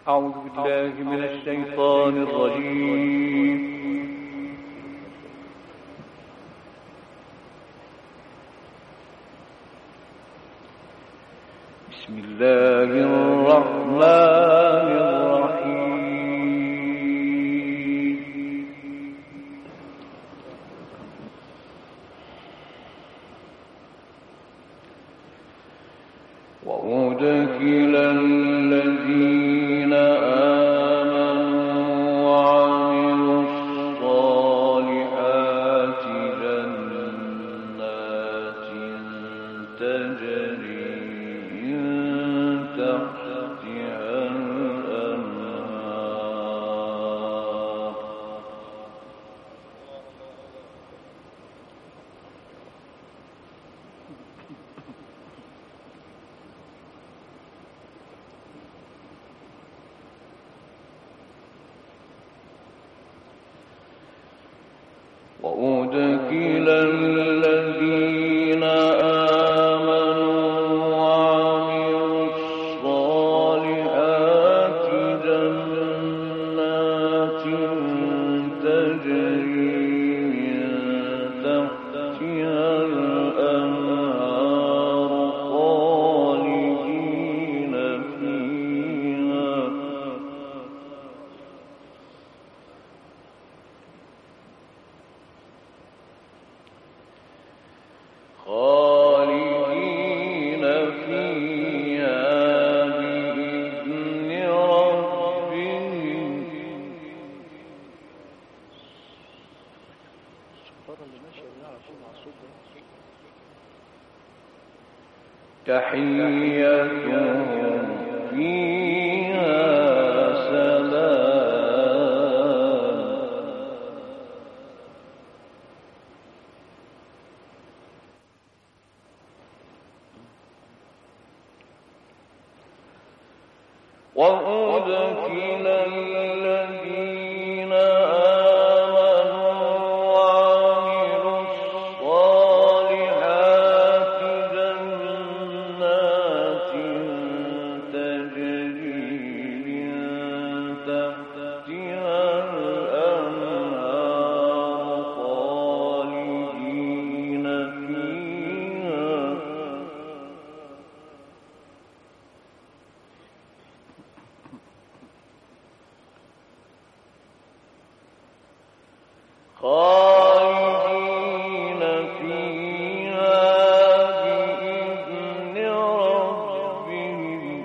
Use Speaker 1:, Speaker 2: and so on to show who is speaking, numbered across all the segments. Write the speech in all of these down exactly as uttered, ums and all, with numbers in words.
Speaker 1: أعوذ بالله من الشيطان الرجيم. بسم الله الرحمن الرحيم. وأدخل الذين آمنوا وعملوا الصالحات جنات تجري تحتها الأنهار وأدخل الذين تحيتهم فيها سلام وأدخل الذين خالدين فيها بإذن ربهم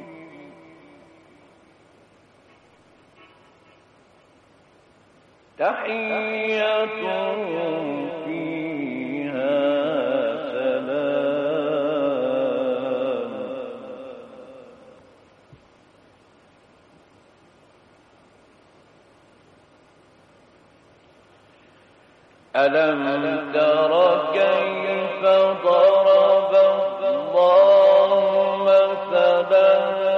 Speaker 1: تحيتهم فيها سلام ألم تر كيف ضرب الله مثلا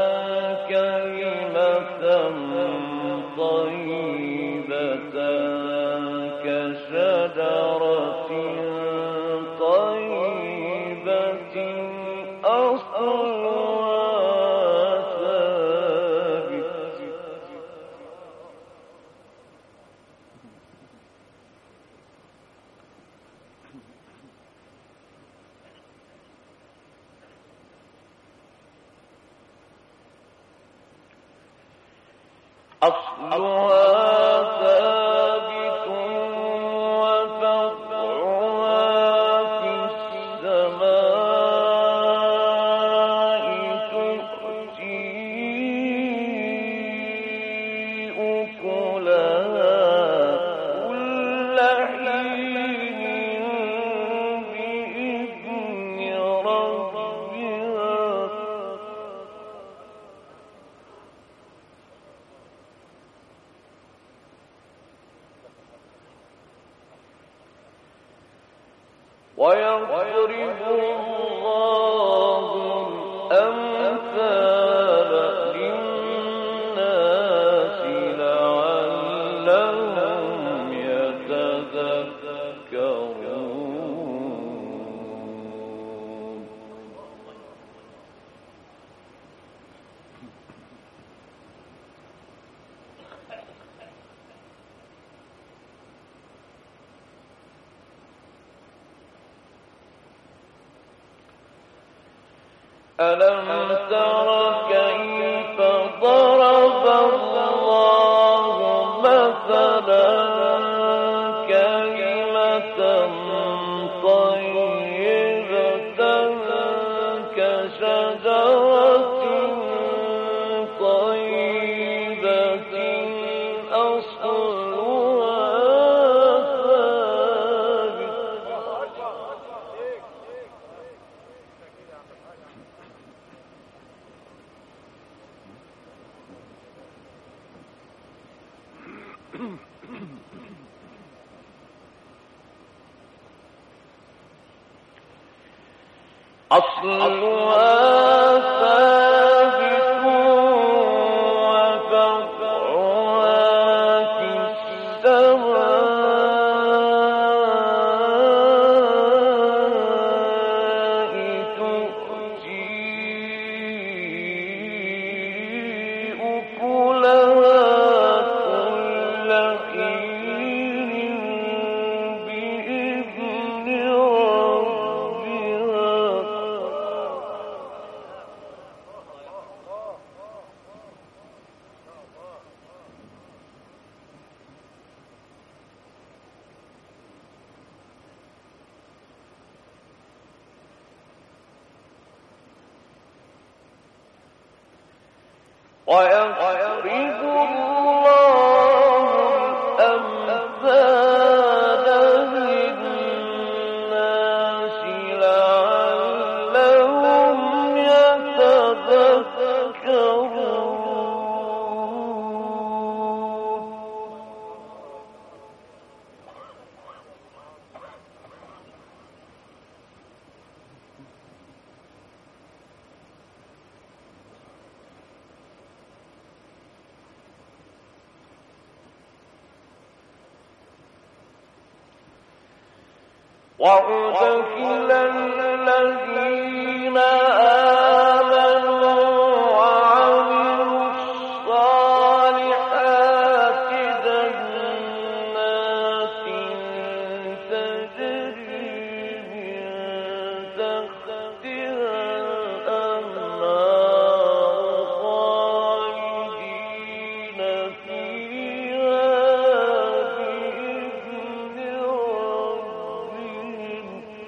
Speaker 1: كلمة طيبة كشجرة طيبة أصلها ثابت أصلها ثابت وفرعها في السماء تؤتي أكلها كل حين بإذن ربها ويضرب الله الأمثال للناس لعلهم يتذكرون. ألم تر كيف ضرب الله مثلا كلمة طيبة كشجرة طيبة أصلها أصلها ثابت وفرعها في السماء تؤتي أكلها كل حين بإذن ربها. ويضرب الله الأمثال للناس لعلهم يتذكرون. وأدخل الذين آمنوا وعملوا الصالحات جنات تجري من تحتها الأنهار خالدين فيها بإذن ربهم.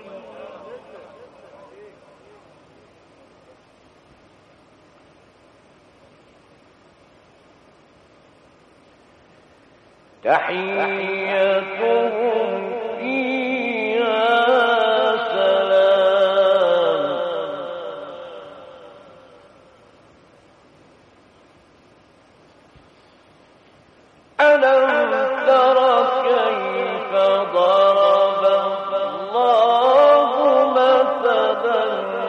Speaker 1: تحيتهم فيها سلام. ألم تر كيف ضرب الله مثلا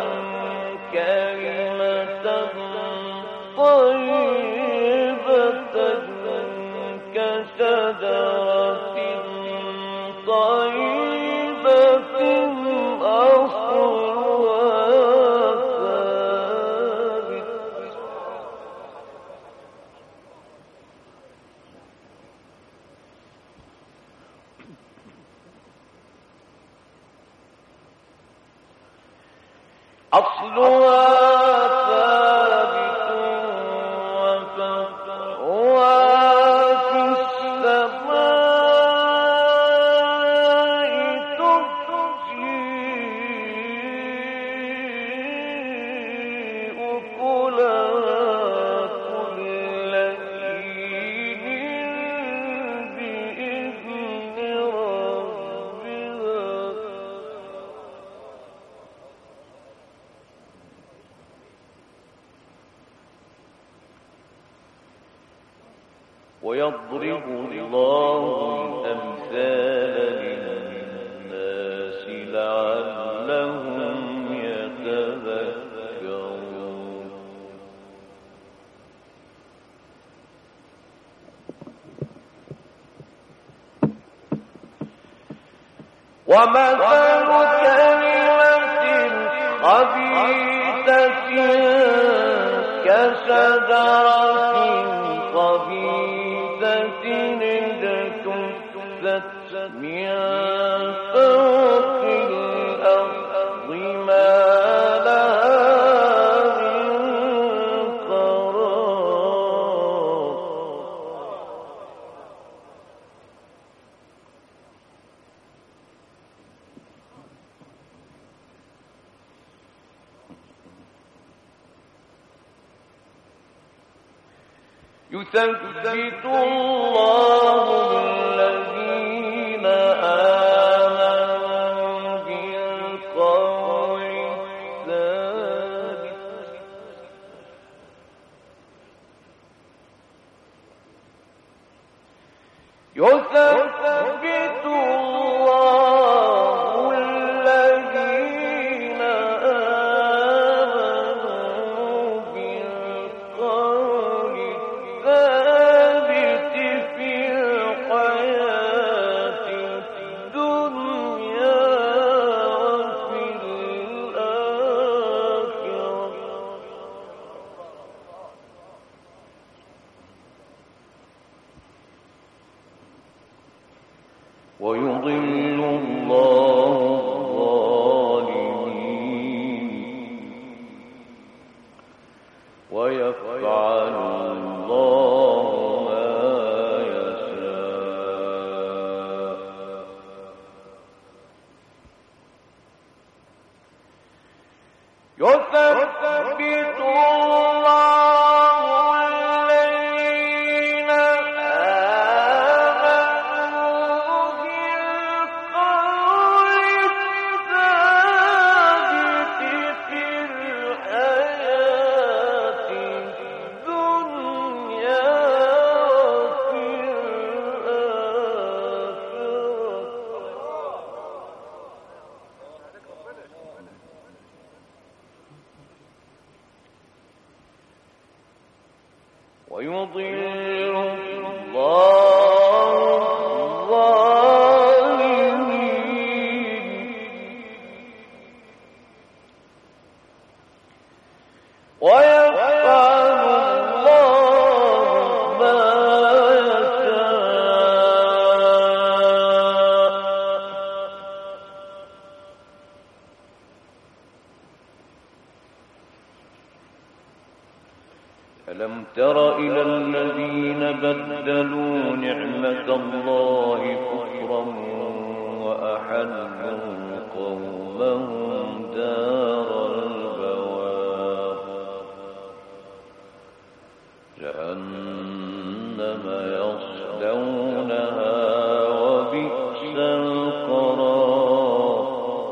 Speaker 1: كلمة طيبة كشجرة طيبة أصلها ثابت. أصلها ثابت وفرعها في السماء تؤتي أكلها كل حين بإذن ربها. ويضرب الله الأمثال للناس لعلهم يتذكرون. ومثل كلمة خبيثة كشجرة خبيثة اجتثت من فوق الأرض ما لها يثبت الله الذين آمنوا بالقول الثابت يثبت الله الذين آمنوا بالقول الثابت في الحياة الدنيا وفي الآخرة ويضل الله الظالمين ويفعل الله ما يشاء يثبت الله الذين آمنوا بالقول الثابت في الحياة الدنيا وفي الآخرة ويضل الله الظالمين ويفعل الله ما يشاء. ألم تر إلى الذين بدلوا نعمة الله كفرا وأحلوا قومهم دار البوار جهنم يصلونها وبئس القرار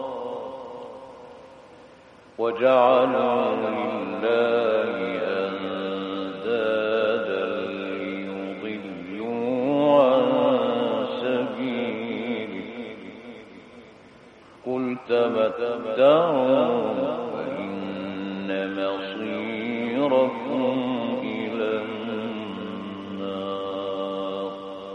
Speaker 1: وجعلوا لله أندادا ليضلوا عن سبيله قل تمتعوا فإن مصيركم إلى النار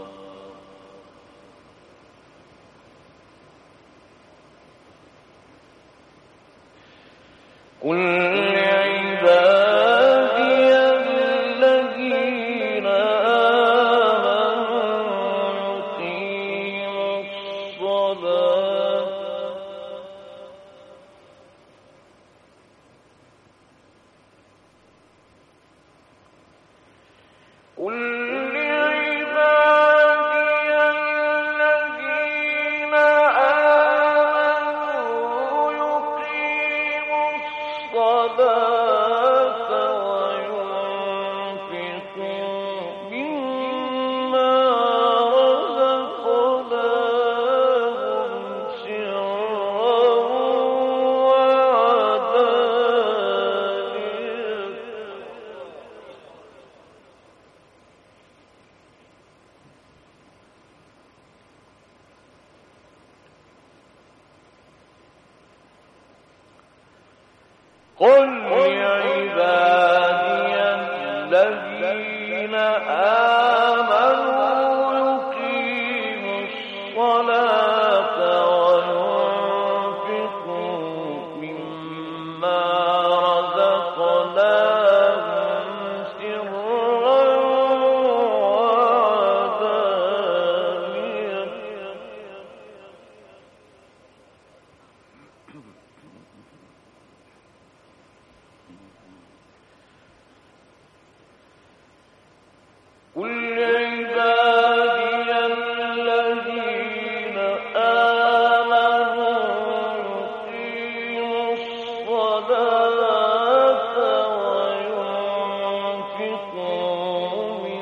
Speaker 1: قل لعبادي الذين آمنوا يقيموا الصلاة قل لعبادي الذين آمنوا يقيموا الصلاة وينفقوا مما رزقناهم سرا وعلانية قل لعبادي الذين آمنوا يقيموا الصلاة وينفقوا مما رزقناهم سرا وعلانية قل لعبادي الذين آمنوا يقيموا الصلاة وينفقوا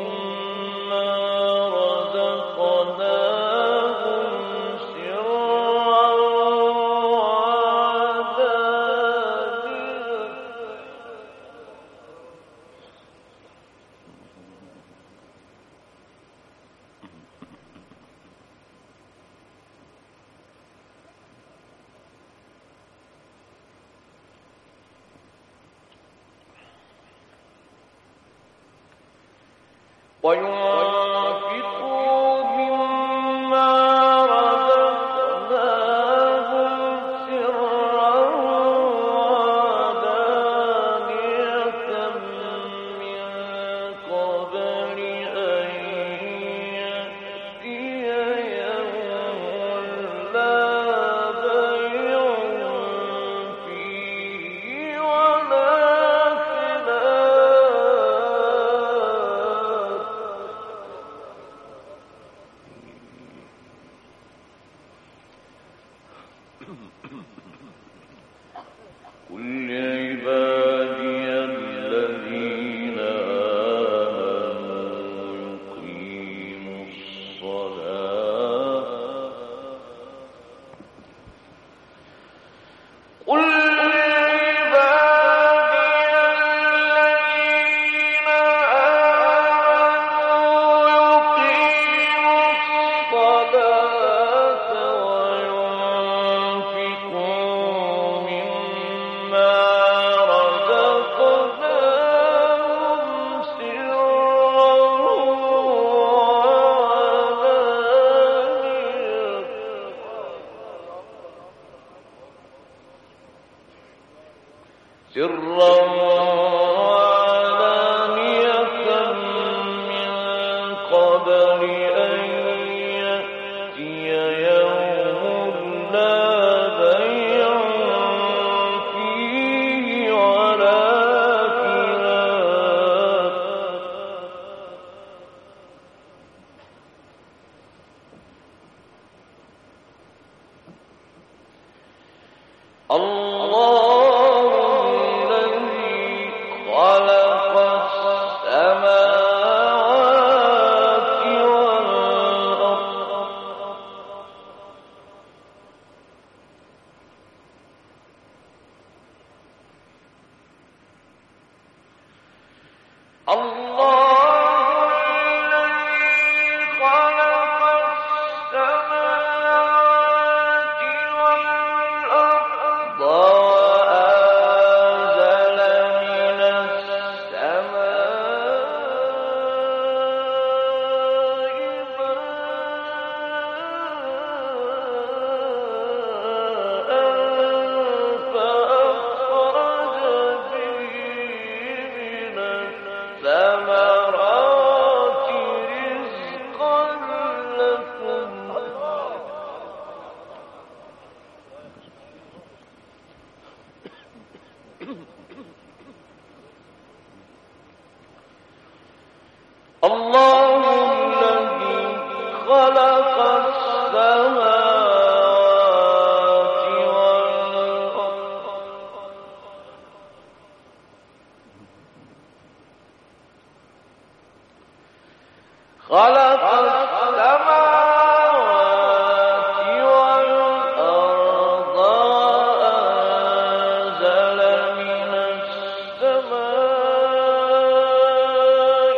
Speaker 1: وينفقوا مما رزقناهم سرا وعلانية من قبل أن يأتي يوم لا بيع فيه ولا قل عبادي الذين آمنوا يقيموا الصلاة قل سرا وعلانية من قبل أن يأتي يوم لا بيع فيه ولا خلال الله الله الذي خلق السماوات والأرض خلق السماوات والأرض وأنزل من السماء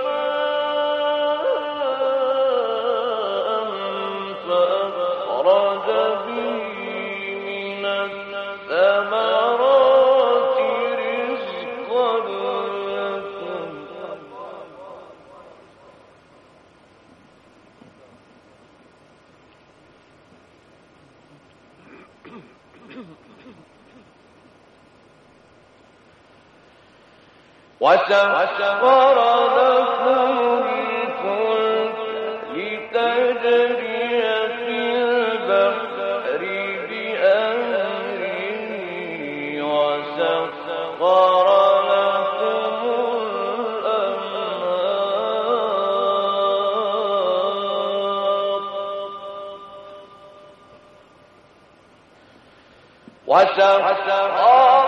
Speaker 1: فأخرج به من الثمرات رزقا لكم وسخر لكم الفلك لتجري في البحر بأمره وسخر لكم الأنهار وسخر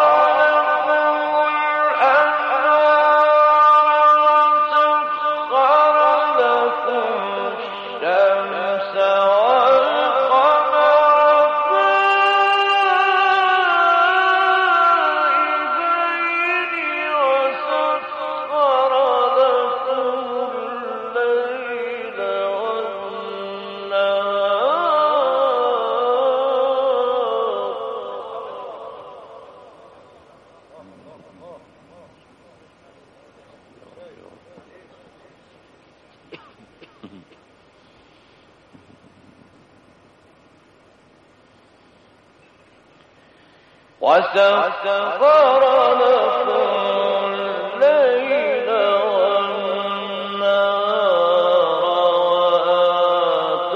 Speaker 1: وسخر لكم الليل والنهار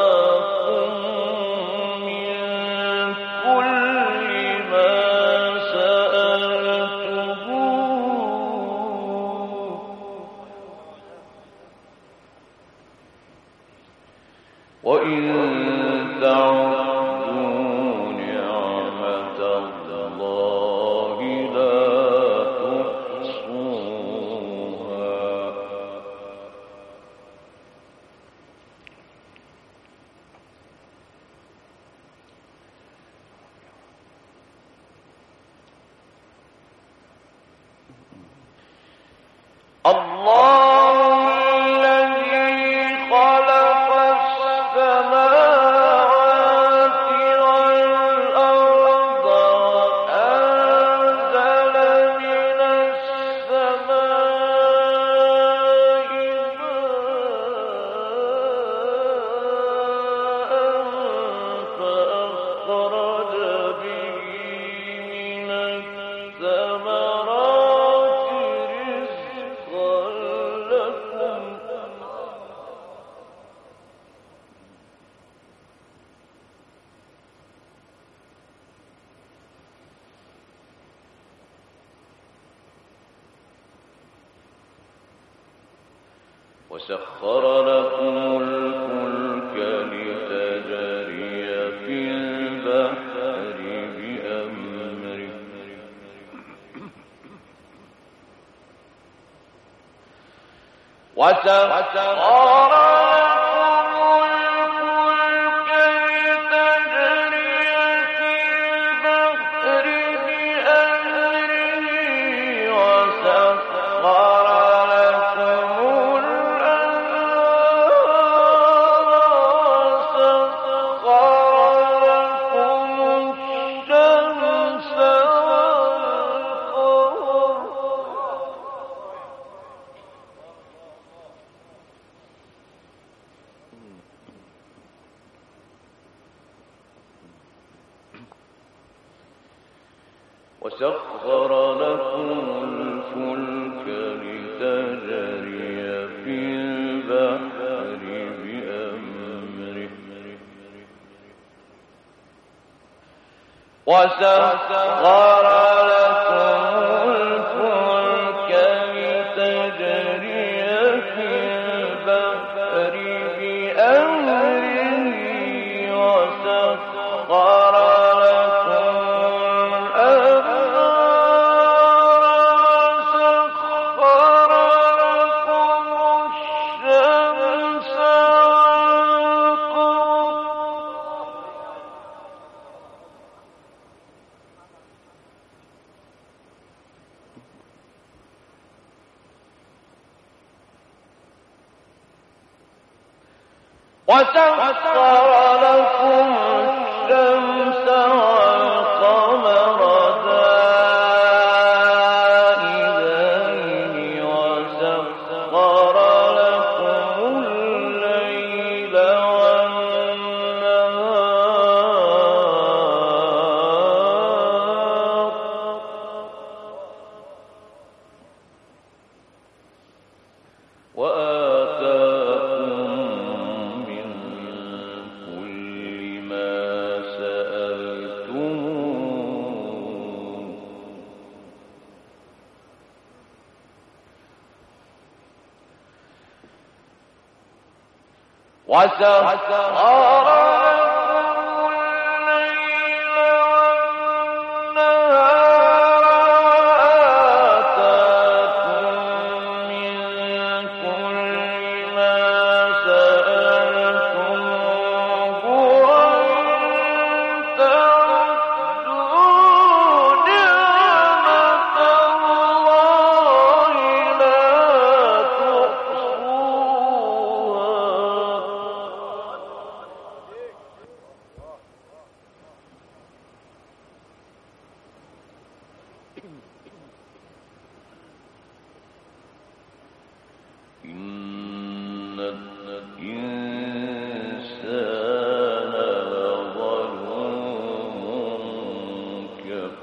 Speaker 1: وآتاكم من كل ما سألتموه وإن تعدوا نعمة الله لا تحصوها الله الذي خلق السماوات والأرض وأنزل من السماء ماء فأخرج به من الثمرات رزقا لكم وسخر لكم الفلك لتجري في البحر بأمره وسخر لكم الفلك لتجري في البحر بأمره وسخر لكم الأنهار وسخر لكم الشمس والقمر وسخر لكم الفلك لتجري في البحر بأمره وسخر لكم الفلك لتجري في البحر بأمره وسخر لكم الأنهار وسخر لكم الشمس والقمر دائبين وسخر لكم الليل والنهار وآتاكم من كل ما سألتموه وسخر لكم الليل والنهار وآتاكم من كل ما سألتموه وإن تعدوا نعمة الله لا إن الإنسان لظلوم كفور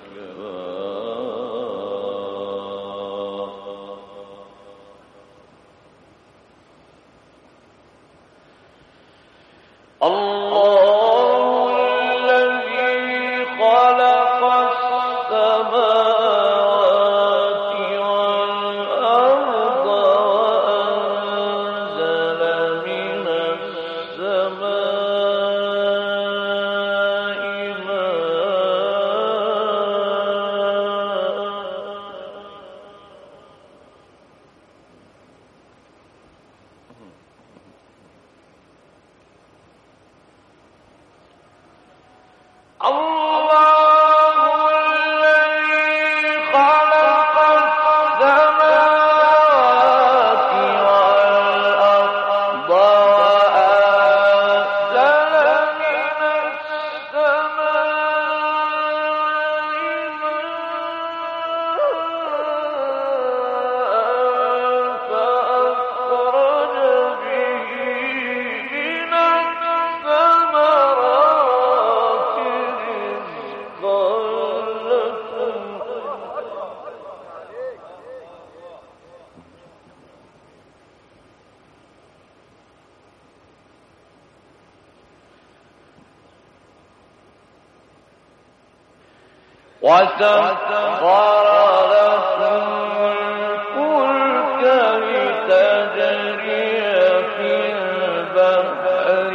Speaker 1: وسخر لكم الفلك لتجري في البحر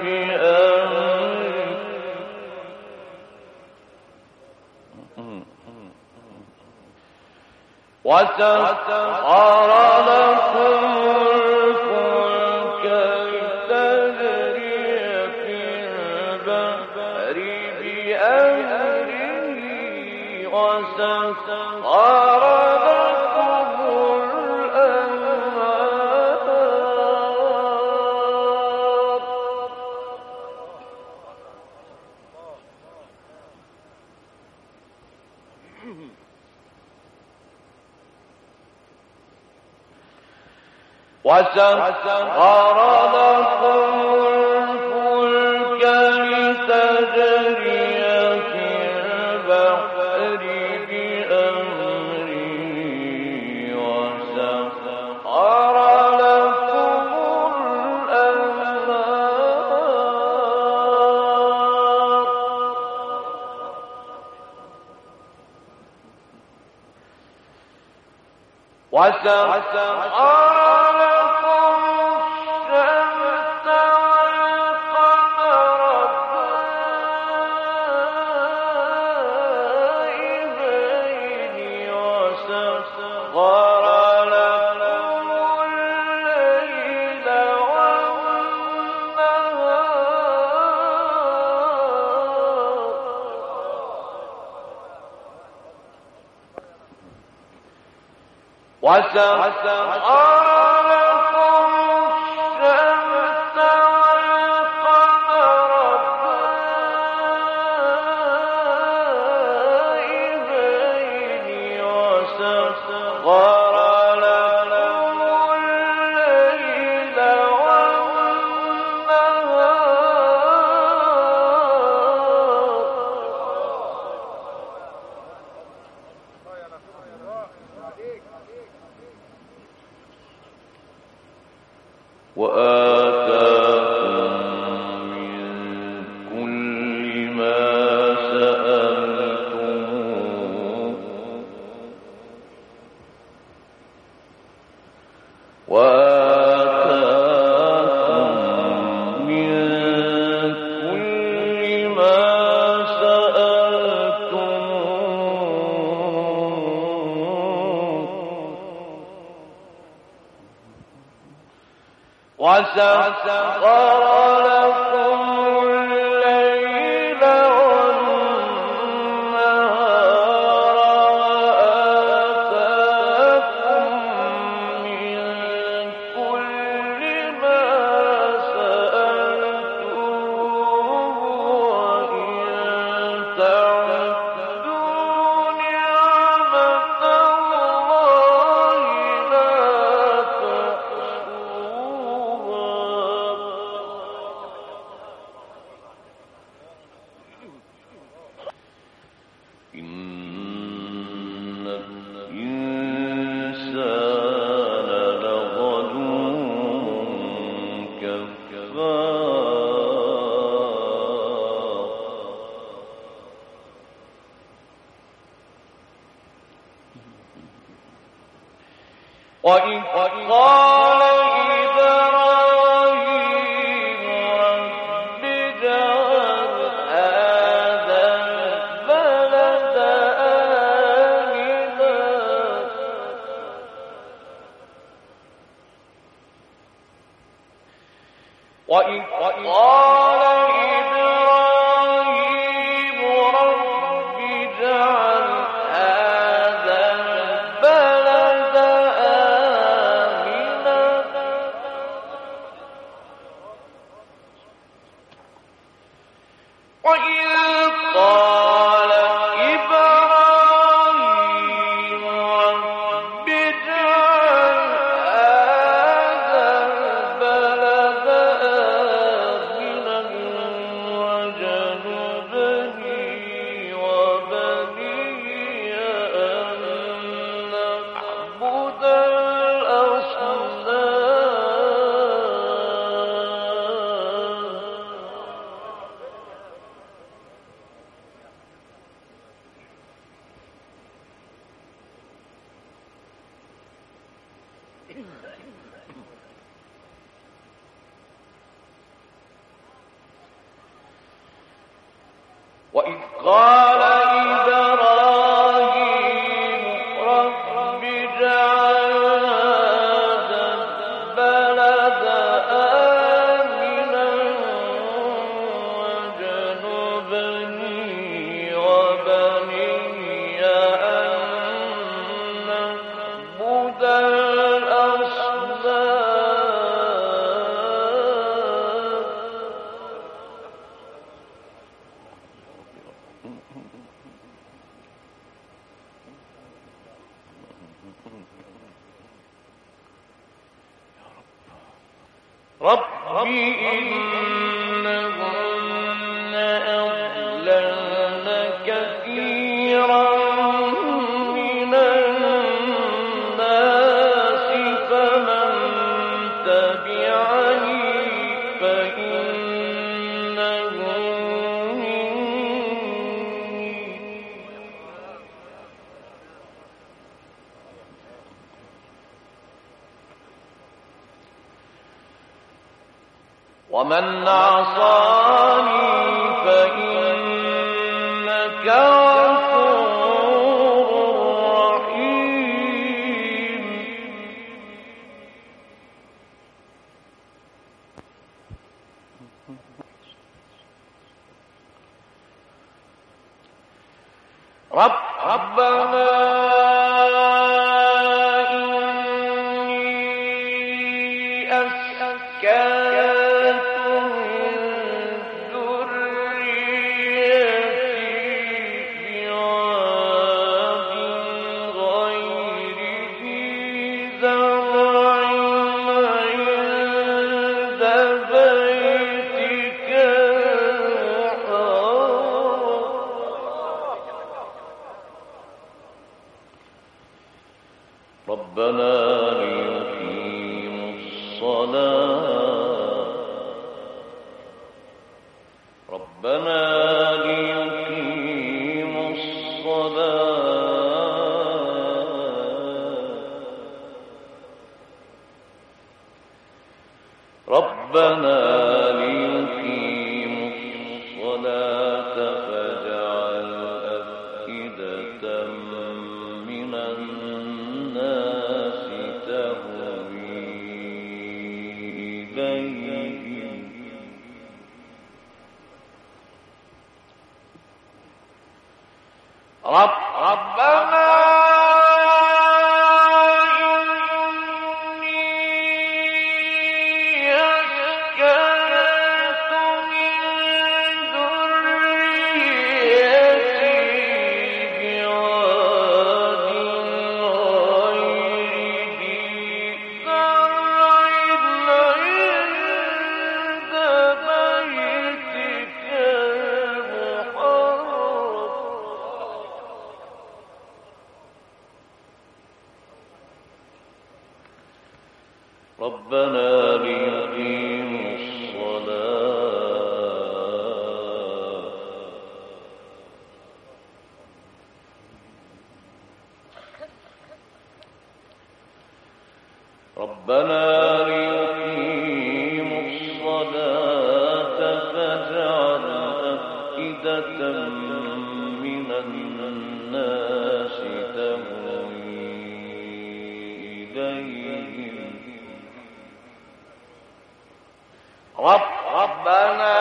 Speaker 1: بأمره وسخر لكم الفلك لتجري في البحر بأمره وسخر لكم الأنهار وسخر لكم الفلك لتجري في البحر بأمره وسخر لكم الأنهار وسخر وسخر لكم الشمس والقمر دائبين وسخر لكم الليل والنهار وآتاكم من كل ما سألتموه وآتاكم من كل ما سألتموه وسخر لكم الليل والنهار وآتاكم من كل ما سألتموه وإن تعدوا نعمة الله لا إن الإنسان لظلوم كفار وإذ قال إبراهيم رب اجعل هذا البلد آمنا وإذ قال إبراهيم رب اجعل هذا البلد آمنا وإذ قال إبراهيم رب اجعل هذا البلد آمنا قال إبراهيم رب اجعل هذا البلد آمنا واجنبني وبني أن نعبد الأصنام. رب إنهن أضللن كثيرا من الناس فمن تبعني فإنه مني ومن عصاني فإنك غفور رحيم. رب ربنا إني أسكنت ربنا ليقيموا الصلاة ربنا ليقيموا الصلاة ربنا ليقيموا الصلاة فاجعل أفئدة من الناس تهوي إليهم رب ربنا ربنا ليقيموا الصلاة ربنا ليقيموا الصلاة فاجعل أفئدة من الناس تهوي إليهم رب ربنا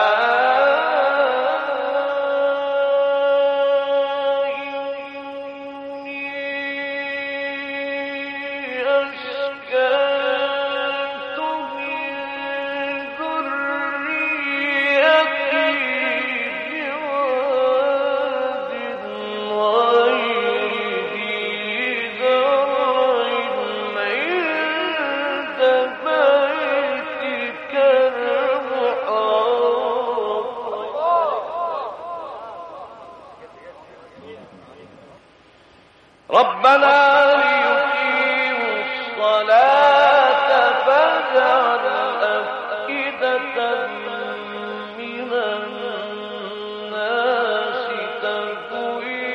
Speaker 1: إني أسكنت من ذريتي بواد غير ذي زرع عند بيتك ربنا ليقيموا الصلاة فاجعل أفئدة من الناس تهوي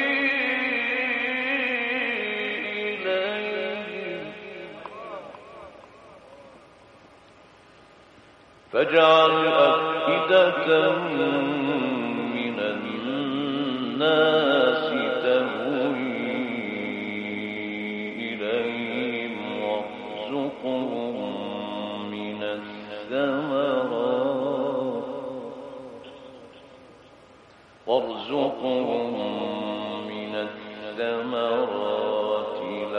Speaker 1: إليهم فاجعل أفئدة من الناس الناس تهوي إليهم وارزقهم من الثمرات وارزقهم من الثمرات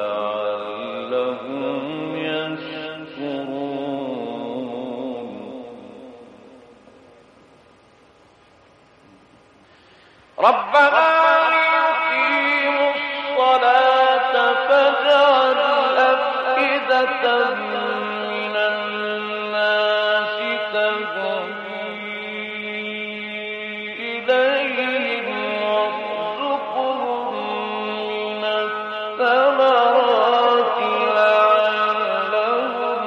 Speaker 1: لعلهم يشكرون ربنا ليقيموا الصلاة فاجعل أفئدة من الناس تهوي إليهم وارزقهم من الثمرات لعلهم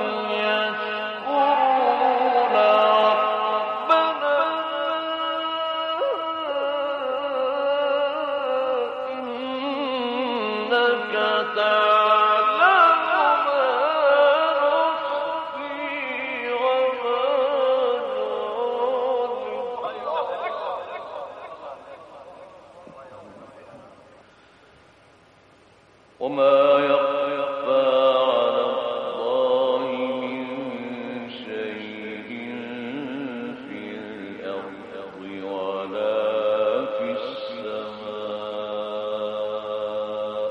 Speaker 1: يشكرون ربنا إنك تعلم ما نخفي وما نعلن وما يخفى على الله من شيء في الأرض ولا في السماء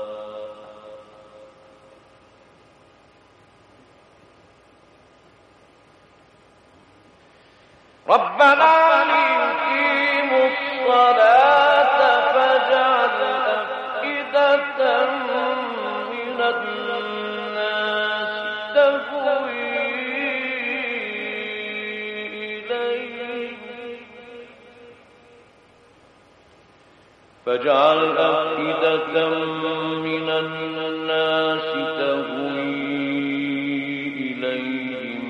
Speaker 1: ربنا ليقيموا الصلاة فاجعل أفئدة من الناس تهوي إليهم فاجعل أفئدة من الناس تهوي إليهم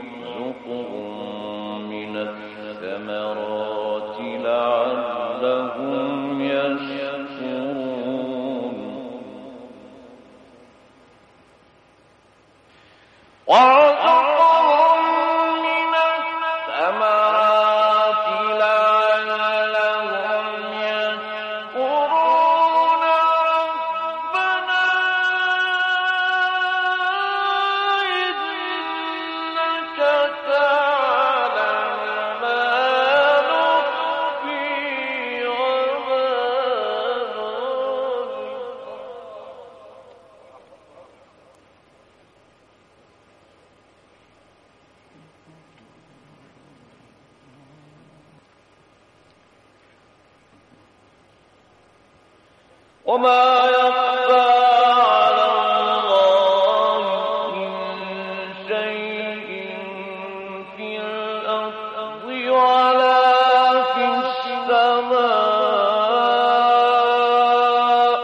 Speaker 1: وارزقهم من الثمرات لعلهم يشكرون وارزقهم من الثمرات لعلهم يشكرون ربنا إنك تعلم ما نخفي وما نعلن وما يخفى على الله من شيء في الأرض ولا في السماء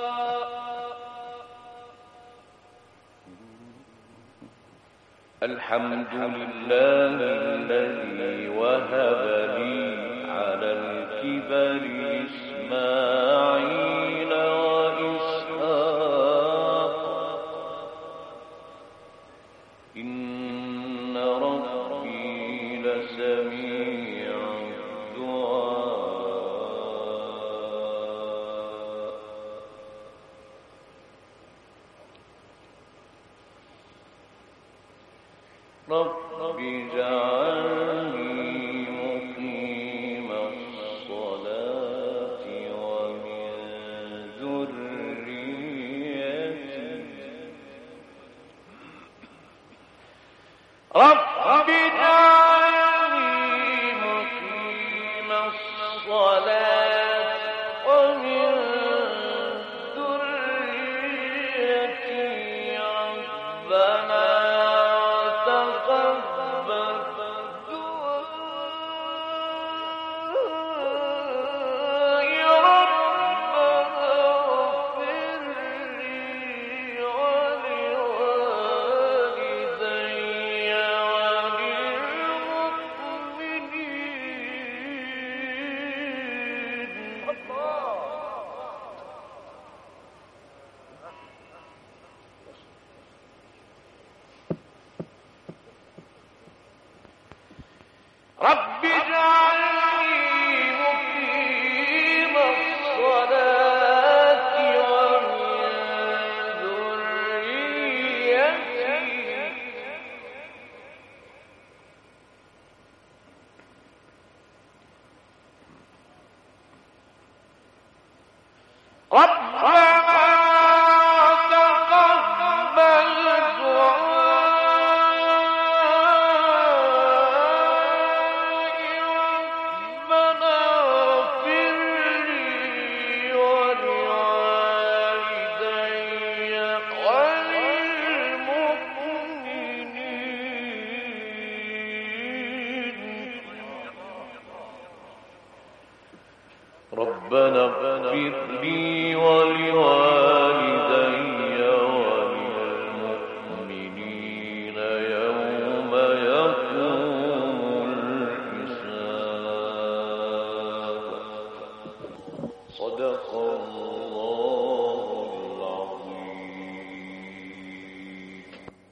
Speaker 1: الحمد لله الذي وهب لي على الكبر إسماعيل وإسحاق إن ربي لسميع الدعاء رب اجعلني مقيم الصلاة ومن ذريتي رب اجعلني مقيم الصلاة ومن ذريتي ربنا ولوالدي وللمؤمنين ربنا اغفر لي ولوالدي وللمؤمنين يوم يقوم الحساب. صدق الله العظيم.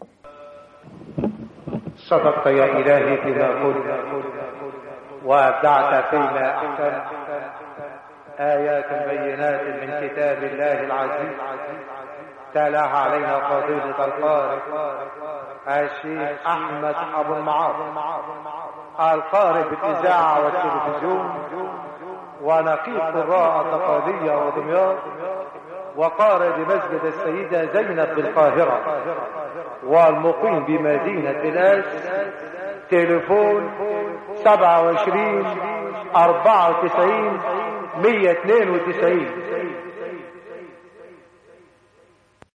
Speaker 2: صدقت يا إلهي فيما قلت وأبدعت فيما أحسنت. آيات بينات من كتاب الله العزيز تلاها علينا فضيلة القارئ الشيخ أحمد أبو المعاصي، القارئ بالإذاعة والتلفزيون ونقيب قراء تقالية ودمياط، وقارئ بمسجد السيدة زينب بالقاهرة، والمقيم بمدينة الآس. تليفون سبعة وعشرين أربعة وتسعين مية اثنين وتسعين.